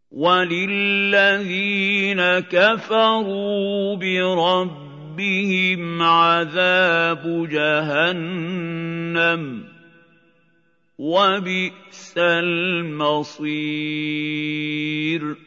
وَلِلَّذِينَ كَفَرُوا بِرَبِّهِمْ عَذَابُ جَهَنَّمَ ۖ وَبِئْسَ الْمَصِيرُ